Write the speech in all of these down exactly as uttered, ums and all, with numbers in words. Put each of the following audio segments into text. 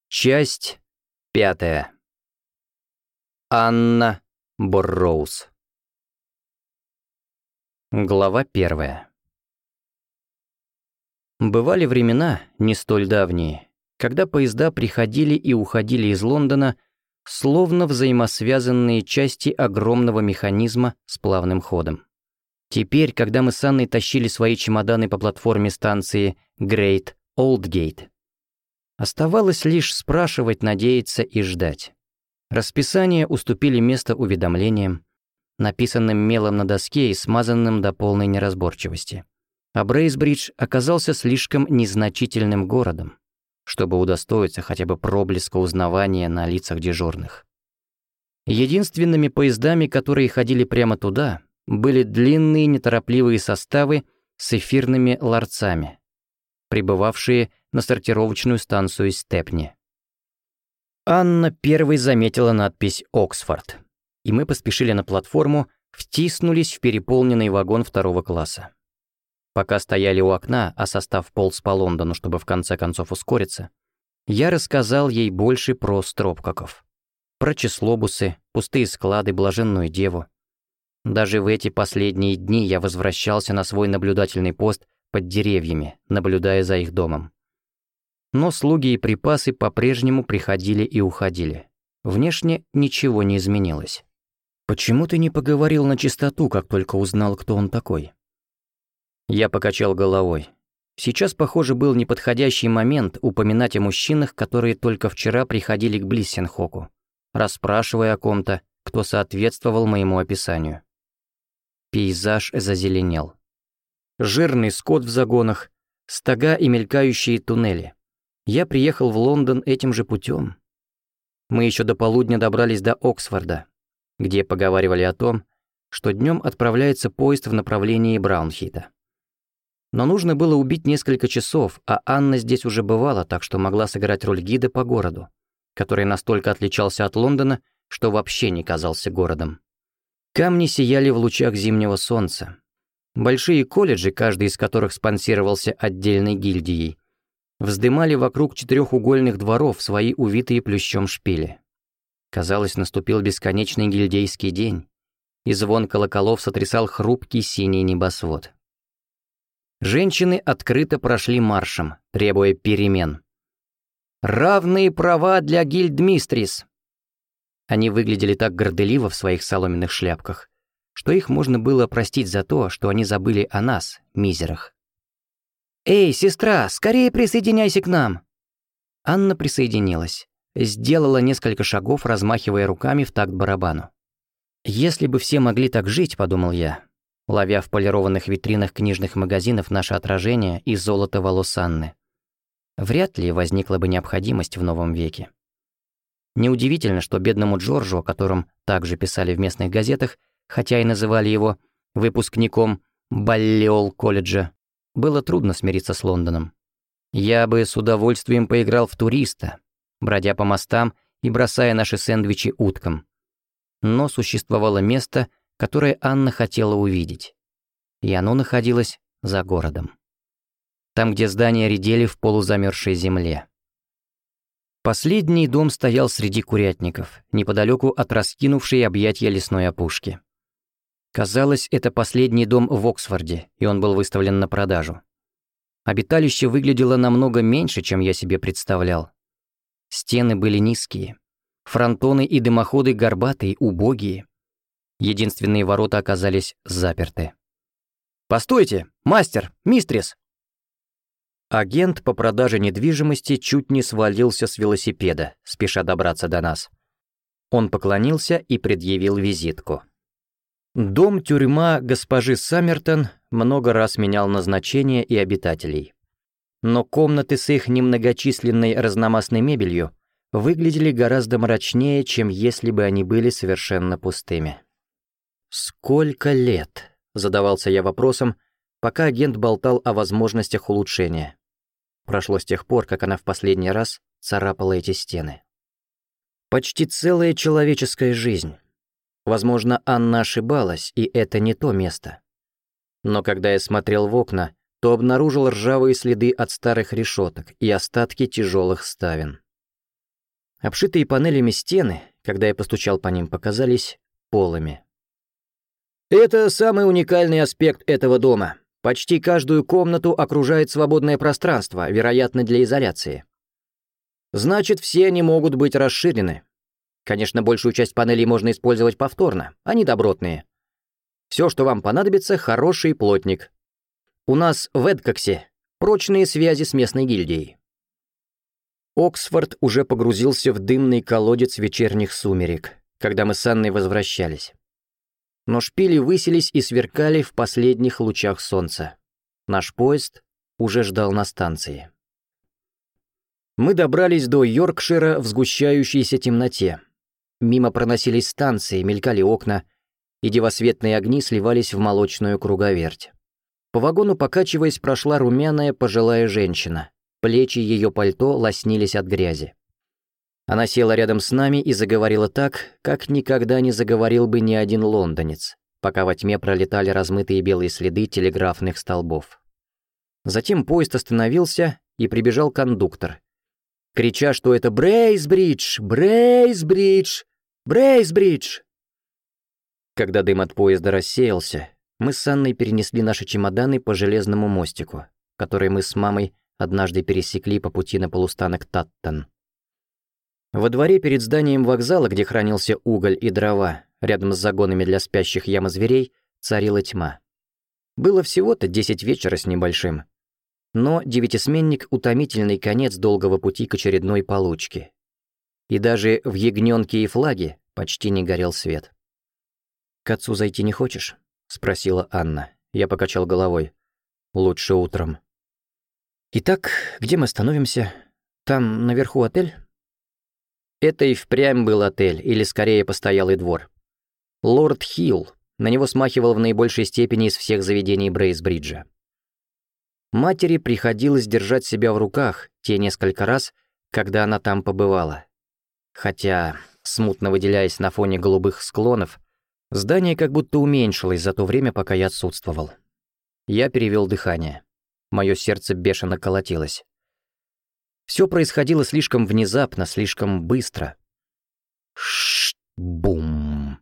Часть пятая. Анна Борроуз. Глава первая. Бывали времена, не столь давние, когда поезда приходили и уходили из Лондона, словно взаимосвязанные части огромного механизма с плавным ходом. Теперь, когда мы с Анной тащили свои чемоданы по платформе станции Грейт Олдгейт, оставалось лишь спрашивать, надеяться и ждать. Расписания уступили место уведомлениям, написанным мелом на доске и смазанным до полной неразборчивости. А Брейсбридж оказался слишком незначительным городом, чтобы удостоиться хотя бы проблеска узнавания на лицах дежурных. Единственными поездами, которые ходили прямо туда, были длинные неторопливые составы с эфирными ларцами, прибывавшие на сортировочную станцию Степни. Анна первой заметила надпись «Оксфорд», и мы поспешили на платформу, втиснулись в переполненный вагон второго класса. Пока стояли у окна, а состав полз по Лондону, чтобы в конце концов ускориться, я рассказал ей больше про Стропкоков, про числобусы, пустые склады, блаженную деву. Даже в эти последние дни я возвращался на свой наблюдательный пост под деревьями, наблюдая за их домом. Но слуги и припасы по-прежнему приходили и уходили. Внешне ничего не изменилось. «Почему ты не поговорил на чистоту, как только узнал, кто он такой?» Я покачал головой. Сейчас, похоже, был неподходящий момент упоминать о мужчинах, которые только вчера приходили к Блиссенхоку, расспрашивая о ком-то, кто соответствовал моему описанию. Пейзаж зазеленел. Жирный скот в загонах, стога и мелькающие туннели. Я приехал в Лондон этим же путем. Мы еще до полудня добрались до Оксфорда, где поговаривали о том, что днем отправляется поезд в направлении Браунхита. Но нужно было убить несколько часов, а Анна здесь уже бывала, так что могла сыграть роль гида по городу, который настолько отличался от Лондона, что вообще не казался городом. Камни сияли в лучах зимнего солнца. Большие колледжи, каждый из которых спонсировался отдельной гильдией, вздымали вокруг четырехугольных дворов свои увитые плющом шпили. Казалось, наступил бесконечный гильдейский день, и звон колоколов сотрясал хрупкий синий небосвод. Женщины открыто прошли маршем, требуя перемен. «Равные права для гильдмистрис!» Они выглядели так горделиво в своих соломенных шляпках, что их можно было простить за то, что они забыли о нас, мизерах. «Эй, сестра, скорее присоединяйся к нам!» Анна присоединилась, сделала несколько шагов, размахивая руками в такт барабану. «Если бы все могли так жить», — подумал я, ловя в полированных витринах книжных магазинов наше отражение и золото волос Анны, вряд ли возникла бы необходимость в новом веке. Неудивительно, что бедному Джорджу, о котором также писали в местных газетах, хотя и называли его выпускником Баллиол-колледжа, было трудно смириться с Лондоном. Я бы с удовольствием поиграл в туриста, бродя по мостам и бросая наши сэндвичи уткам. Но существовало место, которое Анна хотела увидеть, и оно находилось за городом. Там, где здания редели в полузамерзшей земле. Последний дом стоял среди курятников, неподалеку от раскинувшей объятия лесной опушки. Казалось, это последний дом в Оксфорде, и он был выставлен на продажу. Обиталище выглядело намного меньше, чем я себе представлял. Стены были низкие, фронтоны и дымоходы горбатые, убогие. Единственные ворота оказались заперты. «Постойте, мастер, мистрис!» Агент по продаже недвижимости чуть не свалился с велосипеда, спеша добраться до нас. Он поклонился и предъявил визитку. Дом-тюрьма госпожи Саммертон много раз менял назначение и обитателей. Но комнаты с их немногочисленной разномастной мебелью выглядели гораздо мрачнее, чем если бы они были совершенно пустыми. «Сколько лет?» — задавался я вопросом, пока агент болтал о возможностях улучшения. Прошло с тех пор, как она в последний раз царапала эти стены. Почти целая человеческая жизнь. Возможно, Анна ошибалась, и это не то место. Но когда я смотрел в окна, то обнаружил ржавые следы от старых решеток и остатки тяжелых ставен. Обшитые панелями стены, когда я постучал по ним, показались полыми. «Это самый уникальный аспект этого дома. Почти каждую комнату окружает свободное пространство, вероятно, для изоляции. Значит, все они могут быть расширены. Конечно, большую часть панелей можно использовать повторно, они добротные. Все, что вам понадобится, хороший плотник. У нас в Эдкоксе прочные связи с местной гильдией». Оксфорд уже погрузился в дымный колодец вечерних сумерек, когда мы с Анной возвращались. Но шпили высились и сверкали в последних лучах солнца. Наш поезд уже ждал на станции. Мы добрались до Йоркшира в сгущающейся темноте. Мимо проносились станции, мелькали окна, и девасветные огни сливались в молочную круговерть. По вагону, покачиваясь, прошла румяная пожилая женщина. Плечи ее пальто лоснились от грязи. Она села рядом с нами и заговорила так, как никогда не заговорил бы ни один лондонец, пока во тьме пролетали размытые белые следы телеграфных столбов. Затем поезд остановился, и прибежал кондуктор, крича, что это Брейсбридж, Брейсбридж, Брейсбридж. Когда дым от поезда рассеялся, мы с Анной перенесли наши чемоданы по железному мостику, который мы с мамой однажды пересекли по пути на полустанок Таттон. Во дворе перед зданием вокзала, где хранился уголь и дрова, рядом с загонами для спящих ямозверей, царила тьма. Было всего-то десять вечера с небольшим. Но девятисменник — утомительный конец долгого пути к очередной получке. И даже в ягнёнке и флаге почти не горел свет. «К отцу зайти не хочешь?» — спросила Анна. Я покачал головой. «Лучше утром». «Итак, где мы остановимся? Там наверху отель?» Это и впрямь был отель, или скорее постоялый двор. Лорд Хилл, на него смахивал в наибольшей степени из всех заведений Брейсбриджа. Матери приходилось держать себя в руках те несколько раз, когда она там побывала. Хотя, смутно выделяясь на фоне голубых склонов, здание как будто уменьшилось за то время, пока я отсутствовал. Я перевел дыхание. Мое сердце бешено колотилось. Все происходило слишком внезапно, слишком быстро. Ш-бум,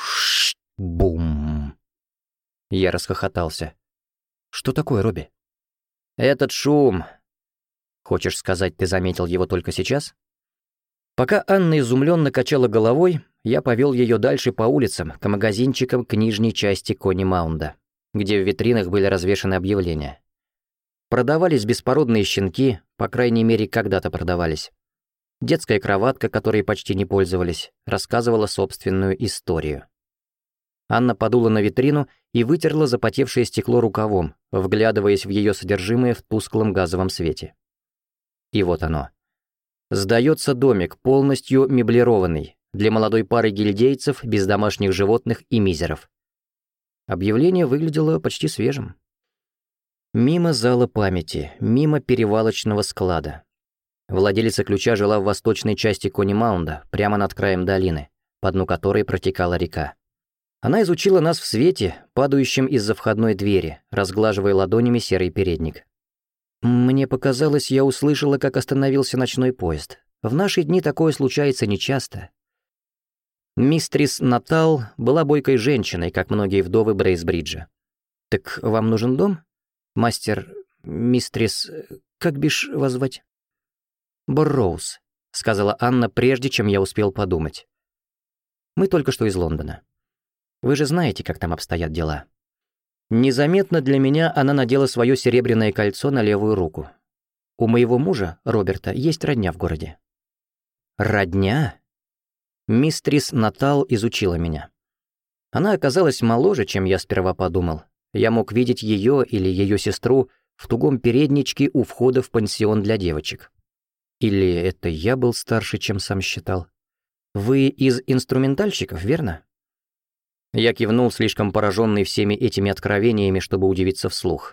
ш-бум. Я расхохотался. «Что такое, Робби?» «Этот шум...» «Хочешь сказать, ты заметил его только сейчас?» Пока Анна изумленно качала головой, я повел ее дальше по улицам, к магазинчикам к нижней части Кони-Маунда, где в витринах были развешаны объявления. Продавались беспородные щенки, по крайней мере, когда-то продавались. Детская кроватка, которой почти не пользовались, рассказывала собственную историю. Анна подула на витрину и вытерла запотевшее стекло рукавом, вглядываясь в ее содержимое в тусклом газовом свете. И вот оно. Сдается домик, полностью меблированный, для молодой пары гильдейцев, без домашних животных и мизеров. Объявление выглядело почти свежим. Мимо зала памяти, мимо перевалочного склада. Владелица ключа жила в восточной части Кони-Маунда, прямо над краем долины, по дну которой протекала река. Она изучила нас в свете, падающем из-за входной двери, разглаживая ладонями серый передник. Мне показалось, я услышала, как остановился ночной поезд. В наши дни такое случается нечасто. Мистрис Натал была бойкой женщиной, как многие вдовы Брейсбриджа. «Так вам нужен дом? Мастер... мистрис... как бишь вас звать?» «Борроуз», — сказала Анна, прежде чем я успел подумать. «Мы только что из Лондона. Вы же знаете, как там обстоят дела». Незаметно для меня она надела свое серебряное кольцо на левую руку. У моего мужа, Роберта, есть родня в городе. «Родня?» Мистрис Натал изучила меня. Она оказалась моложе, чем я сперва подумал. Я мог видеть ее или ее сестру в тугом передничке у входа в пансион для девочек. Или это я был старше, чем сам считал. «Вы из инструментальщиков, верно?» Я кивнул, слишком пораженный всеми этими откровениями, чтобы удивиться вслух.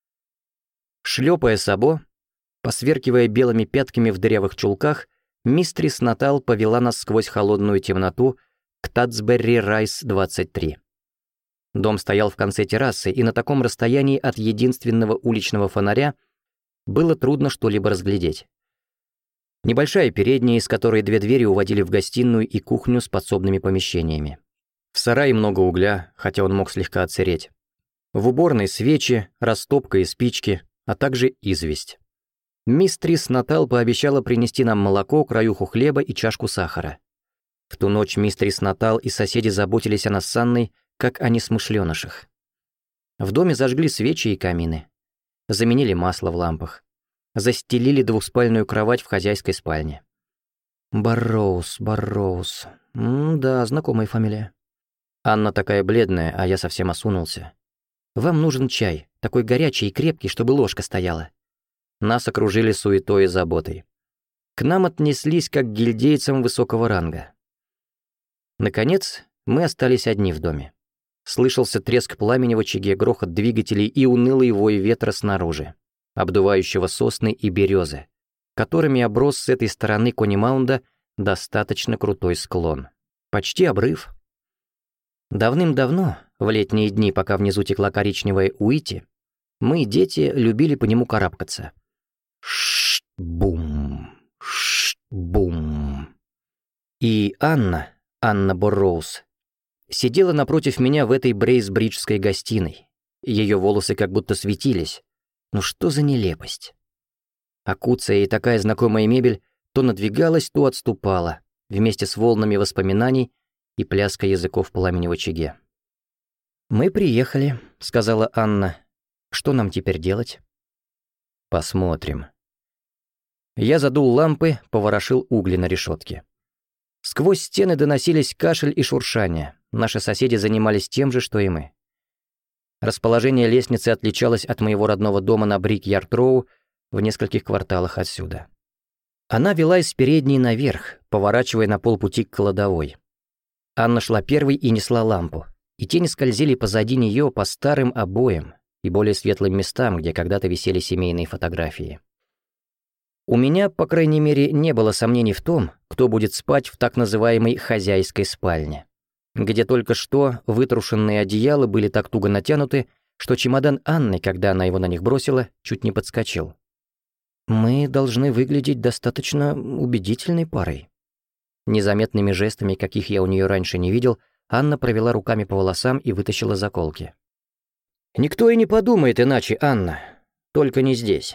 Шлепая сабо, посверкивая белыми пятками в дырявых чулках, мистрис Натал повела нас сквозь холодную темноту к Татсберри Райс двадцать три. Дом стоял в конце террасы, и на таком расстоянии от единственного уличного фонаря было трудно что-либо разглядеть. Небольшая передняя, из которой две двери уводили в гостиную и кухню с подсобными помещениями. В сарае много угля, хотя он мог слегка отсыреть. В уборной свечи, растопка и спички, а также известь. Мистрис Натал пообещала принести нам молоко, краюху хлеба и чашку сахара. В ту ночь мистрис Натал и соседи заботились о нас с Анной, как о несмышленышах. В доме зажгли свечи и камины. Заменили масло в лампах. Застелили двухспальную кровать в хозяйской спальне. Барроуз, Барроуз. М-да, знакомая фамилия. Анна такая бледная, а я совсем осунулся. Вам нужен чай, такой горячий и крепкий, чтобы ложка стояла. Нас окружили суетой и заботой. К нам отнеслись как к гильдейцам высокого ранга. Наконец, мы остались одни в доме. Слышался треск пламени в очаге, грохот двигателей и унылый вой ветра снаружи, обдувающего сосны и березы, которыми оброс с этой стороны Конимаунда достаточно крутой склон. Почти обрыв. Давным-давно, в летние дни, пока внизу текла коричневая Уити, мы, дети, любили по нему карабкаться. Ш-бум, ш-бум. И Анна, Анна Борроуз, сидела напротив меня в этой Брейсбриджской гостиной. Ее волосы как будто светились. Ну что за нелепость? Акуция и такая знакомая мебель то надвигалась, то отступала, вместе с волнами воспоминаний и пляской языков пламени в очаге. «Мы приехали», — сказала Анна. «Что нам теперь делать?» «Посмотрим». Я задул лампы, поворошил угли на решетке. Сквозь стены доносились кашель и шуршание. Наши соседи занимались тем же, что и мы. Расположение лестницы отличалось от моего родного дома на Брик-Ярд-Роу в нескольких кварталах отсюда. Она вела из передней наверх, поворачивая на полпути к кладовой. Анна шла первой и несла лампу, и тени скользили позади нее по старым обоям и более светлым местам, где когда-то висели семейные фотографии. У меня, по крайней мере, не было сомнений в том, кто будет спать в так называемой «хозяйской спальне», где только что вытрушенные одеяла были так туго натянуты, что чемодан Анны, когда она его на них бросила, чуть не подскочил. «Мы должны выглядеть достаточно убедительной парой». Незаметными жестами, каких я у нее раньше не видел, Анна провела руками по волосам и вытащила заколки. «Никто и не подумает иначе, Анна. Только не здесь».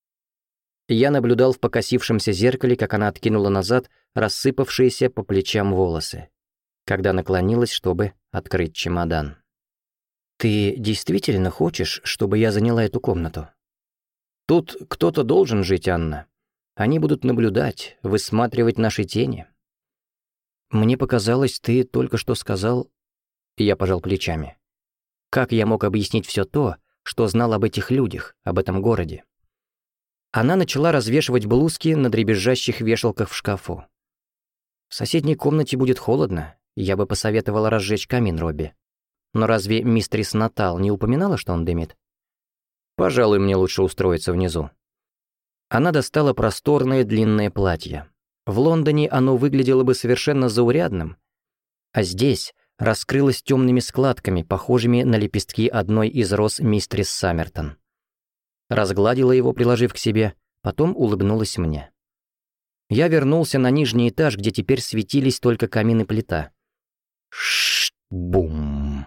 Я наблюдал в покосившемся зеркале, как она откинула назад рассыпавшиеся по плечам волосы, когда наклонилась, чтобы открыть чемодан. «Ты действительно хочешь, чтобы я заняла эту комнату? Тут кто-то должен жить, Анна. Они будут наблюдать, высматривать наши тени». «Мне показалось, ты только что сказал...» Я пожал плечами. Как я мог объяснить все то, что знал об этих людях, об этом городе? Она начала развешивать блузки на дребезжащих вешалках в шкафу. «В соседней комнате будет холодно, я бы посоветовала разжечь камин, Робби. Но разве мистерис Натал не упоминала, что он дымит? Пожалуй, мне лучше устроиться внизу». Она достала просторное длинное платье. В Лондоне оно выглядело бы совершенно заурядным, а здесь раскрылось темными складками, похожими на лепестки одной из роз мистерис Саммертон. Разгладила его, приложив к себе, потом улыбнулась мне. Я вернулся на нижний этаж, где теперь светились только камин и плита. Ш-бум,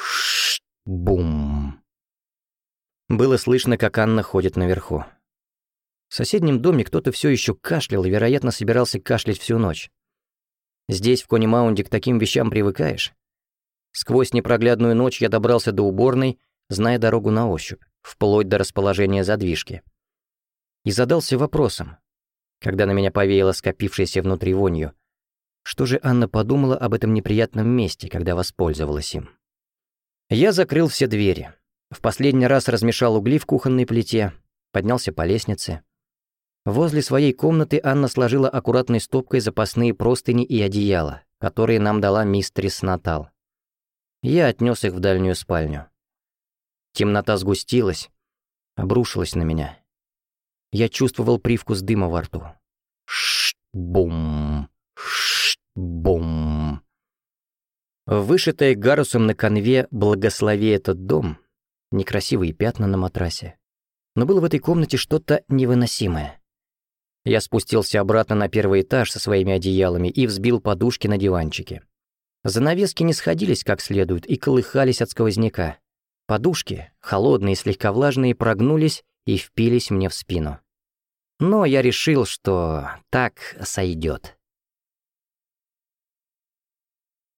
ш-бум. Было слышно, как Анна ходит наверху. В соседнем доме кто-то все еще кашлял и, вероятно, собирался кашлять всю ночь. Здесь, в Конимаунде, к таким вещам привыкаешь. Сквозь непроглядную ночь я добрался до уборной, зная дорогу на ощупь, вплоть до расположения задвижки. И задался вопросом, когда на меня повеяло скопившейся внутри вонью, что же Анна подумала об этом неприятном месте, когда воспользовалась им. Я закрыл все двери, в последний раз размешал угли в кухонной плите, поднялся по лестнице. Возле своей комнаты Анна сложила аккуратной стопкой запасные простыни и одеяла, которые нам дала мистерис Натал. Я отнес их в дальнюю спальню. Темнота сгустилась, обрушилась на меня. Я чувствовал привкус дыма во рту. Ш-бум, ш-бум. Вышитая гарусом на конве «Благослови этот дом», некрасивые пятна на матрасе. Но было в этой комнате что-то невыносимое. Я спустился обратно на первый этаж со своими одеялами и взбил подушки на диванчике. Занавески не сходились как следует и колыхались от сквозняка. Подушки, холодные и слегка влажные, прогнулись и впились мне в спину. Но я решил, что так сойдет.